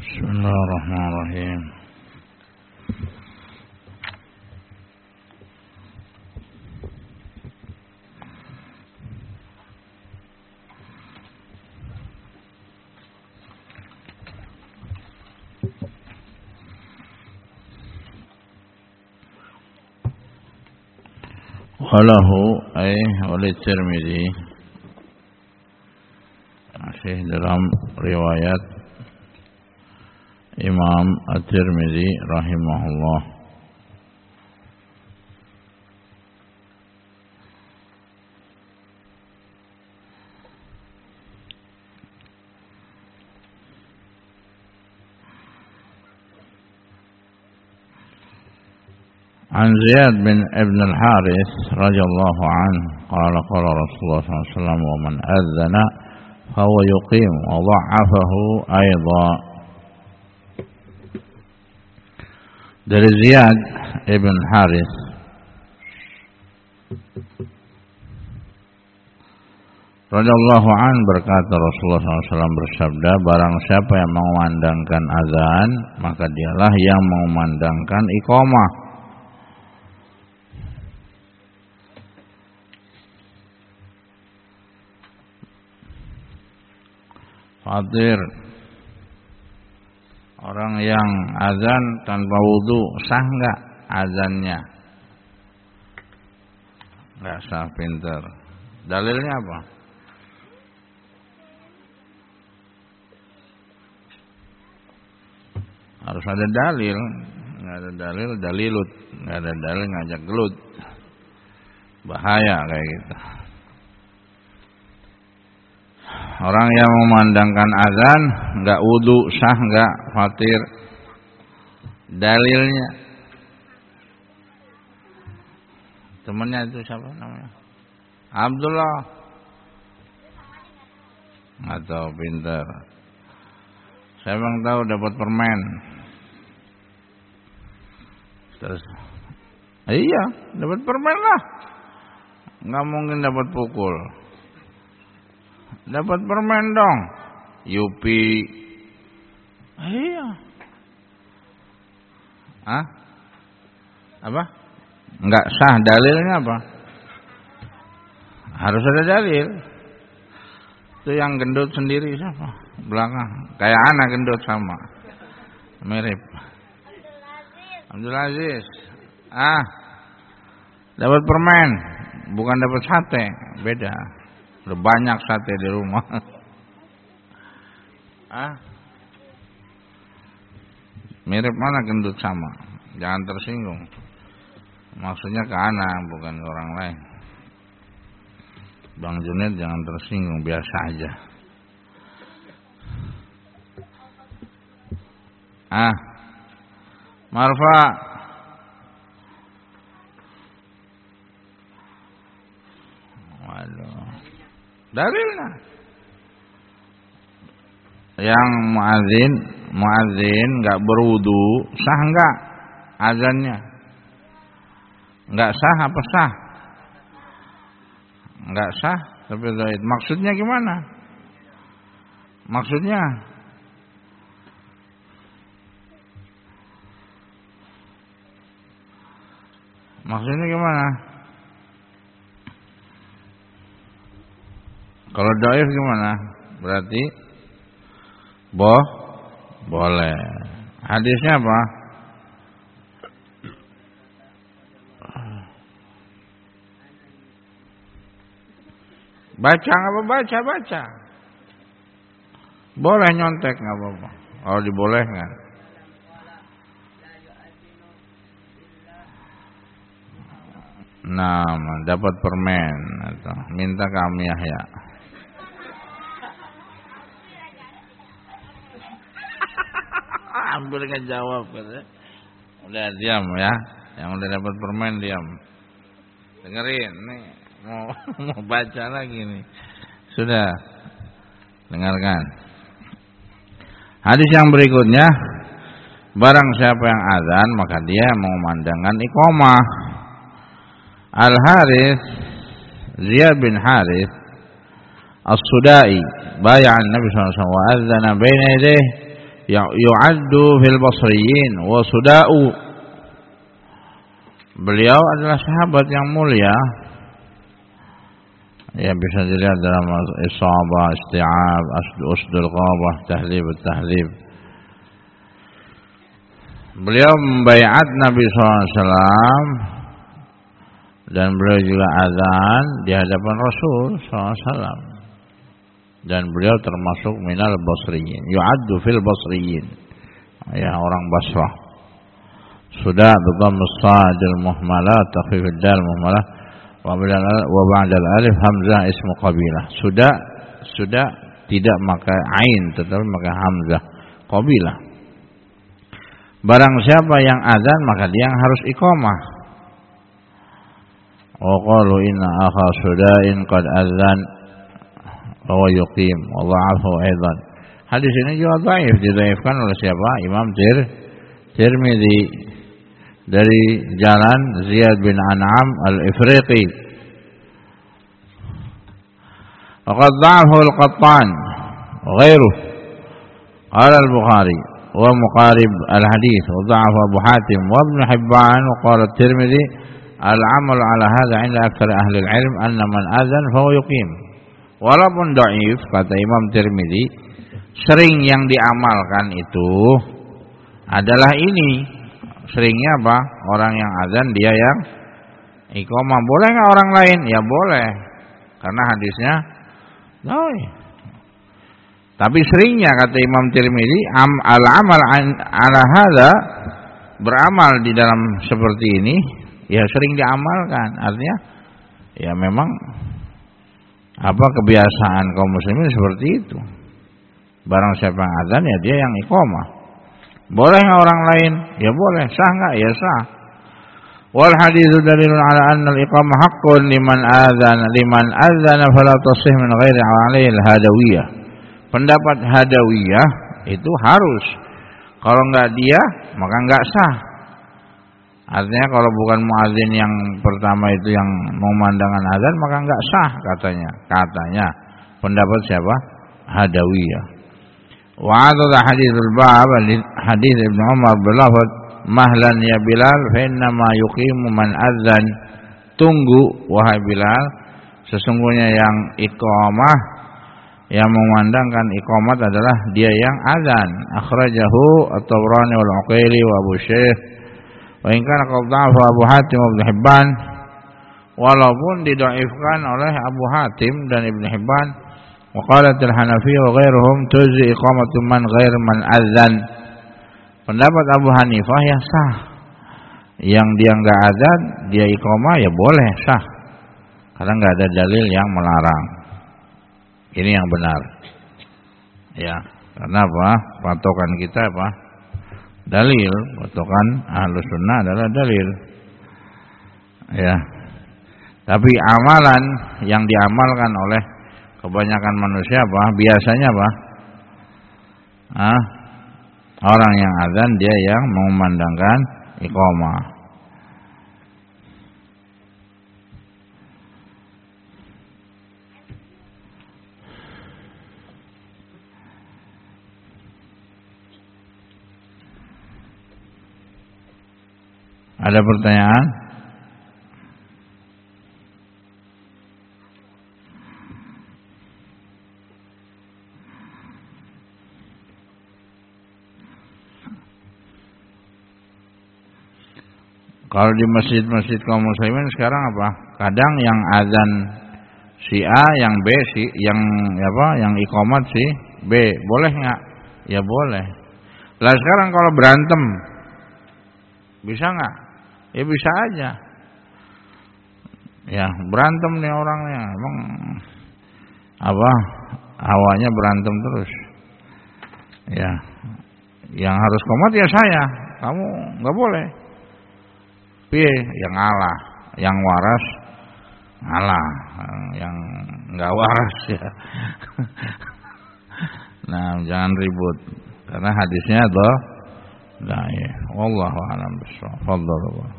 Bismillahirrahmanirrahim. Walahu ay oleh Tirmidzi masih dalam riwayat Imam At-Tirmidzi rahimahullah. An Ziyad bin Ibn al-Harith radhiyallahu anhu qala qala Rasulullah sallallahu alaihi wasallam wa man adzana fa huwa yuqim wa dha'afahu aidan. Dari Ziyad ibn Harith radhiyallahu an berkata Rasulullah SAW bersabda, barang siapa yang mengumandangkan azan maka dialah yang mengumandangkan iqamah. Fatir, orang yang azan tanpa wudu sah enggak azannya? Enggak sah, pinter. Dalilnya apa? Harus ada dalil. Enggak ada dalil, dalilut. Enggak ada dalil, ngajak gelut. Bahaya kayak gitu. Orang yang memandangkan azan enggak wudu sah enggak, Fatir? Dalilnya. Temannya itu siapa namanya? Abdullah. Enggak tahu, pintar. Saya memang tahu dapat permen. Terus iya, dapat permen lah. Enggak mungkin dapat pukul. Dapat permen dong. Yupi. Iya. Hah? Apa? Enggak sah, dalilnya apa? Harus ada dalil. Itu yang gendut sendiri siapa? Belakang. Kayak anak gendut sama. Mirip. Abdul Aziz. Dapat permen, bukan dapat sate, beda. Udah banyak sate di rumah. Mirip mana gendut sama? Jangan tersinggung. Maksudnya ke anak, bukan ke orang lain. Bang Junaid jangan tersinggung, biasa aja. Marfa. Waduh. Dalilnya. Yang muadzin enggak berwudu, sah enggak azannya? Enggak sah apa sah? Enggak sah, tapi zaid. Maksudnya gimana? Maksudnya gimana? Kalau dhaif gimana? Berarti boleh. Hadisnya apa? Baca apa baca? Boleh nyontek enggak apa-apa. Kalau dibolehkan. Nah, dapat permen atau minta kami Yahya. Hampir enggak jawab katanya. Udah diam ya. Yang udah dapat permen diam. Dengerin nih, mau baca lagi nih. Sudah. Dengarkan. Hadis yang berikutnya, barang siapa yang azan maka dia mengumandangkan iqamah. Al-Harith Ziyad bin Harith As-Sudai bay'an Nabi sallallahu alaihi wasallam wa adzana baina yadayhi yu'addu fil basriyin wa suda'u. Beliau adalah sahabat yang mulia. Ya, bisa dilihat dalam Isabah, Isti'ab, Usdul Qabah, Tahlib. Beliau membaiat Nabi SAW dan beliau juga azan di hadapan Rasul SAW. Dan beliau termasuk minal basriyin, yu'addu fil basriyin, ya, orang Basrah. Sudah bidhamm as-sadil muhmalah takhfif ad-dal muhmalah wa ba'da al-alif hamzah ismu qabilah. Sudah tidak pakai ain tetapi pakai hamzah qabilah. Barang siapa yang azan maka dia yang harus iqamah. Wa qalu inna akha sudain qad azan wa yuqim wa dha'afu aidan. Hadis ini juga dhaif, didhaifkan oleh siapa? Imam Tirmidzi dari jalan Ziyad bin An'am al-Ifriqi. Waqad dha'afu al-Qattan wa ghairuhu. Qala al-Bukhari wa muqarib al-hadits wa dha'afu Abu Hatim wa Ibn Hibban wa qala at-Tirmidzi al-'amal 'ala hadha 'inda aktsar ahli al-'ilm anna man adzan fa huwa yuqim. Walaupun dhaif, kata Imam Tirmidzi, sering yang diamalkan itu adalah ini. Seringnya apa? Orang yang azan dia yang iqamah. Boleh enggak orang lain? Ya boleh. Karena hadisnya dhaif. Tapi seringnya kata Imam Tirmidzi al-amal 'ala hadza, beramal di dalam seperti ini ya sering diamalkan. Artinya ya memang apa kebiasaan kaum muslimin seperti itu. Barang siapa yang azan ya dia yang iqamah. Boleh enggak orang lain? Ya boleh. Sah enggak? Ya sah. Wal haditsu dalilun ala anna al-iqamah haqqun liman adzana fala tasih min ghairi 'alaihi al-hadawiyah. Pendapat hadawiyah itu harus. Kalau enggak dia maka enggak sah. Artinya kalau bukan muadzin yang pertama itu yang memandangkan azan maka enggak sah katanya. Pendapat siapa? Hadawiyah. Wa hadha hadithul bab hadits Ibnu Umar bilafadz mahlan ya Bilal fa inna ma yuqimu man adzan. Tunggu wahai Bilal, sesungguhnya yang iqamah, yang memandangkan iqamat adalah dia yang azan. Akhrajahu at-Tabrani wal Uqaili wa Abu Syekh. Wa in kana qad dha'afa Abu Hatim wa Ibnu Hibban, walaupun didhaifkan oleh Abu Hatim dan Ibnu Hibban. Wa qalat al-Hanafi wa ghairuhum tujzi iqamatu man ghair man adzan. Pendapat Abu Hanifah ya sah. Yang dia enggak azan, dia iqamah ya boleh sah. Karena enggak ada dalil yang melarang. Ini yang benar. Ya, karena apa? Patokan kita apa? Dalil. Patokan Ahlus Sunnah adalah dalil. Ya. Tapi amalan yang diamalkan oleh kebanyakan manusia apa? Biasanya apa? Orang yang azan dia yang mengumandangkan iqamah. Ada pertanyaan? Kalau di masjid-masjid kaum muslimin sekarang apa? Kadang yang azan si A, yang B si, yang iqamat si B. Boleh enggak? Ya boleh. Lah sekarang kalau berantem bisa enggak? Ya bisa aja. Ya, berantem nih orangnya. Emang apa? Hawanya berantem terus. Ya. Yang harus qomat ya saya. Kamu enggak boleh. Piye yang ngalah, yang waras ngalah, yang enggak waras ya. Nah, jangan ribut karena hadisnya nah ya. Wallahu a'lam bishawab. Fadhal.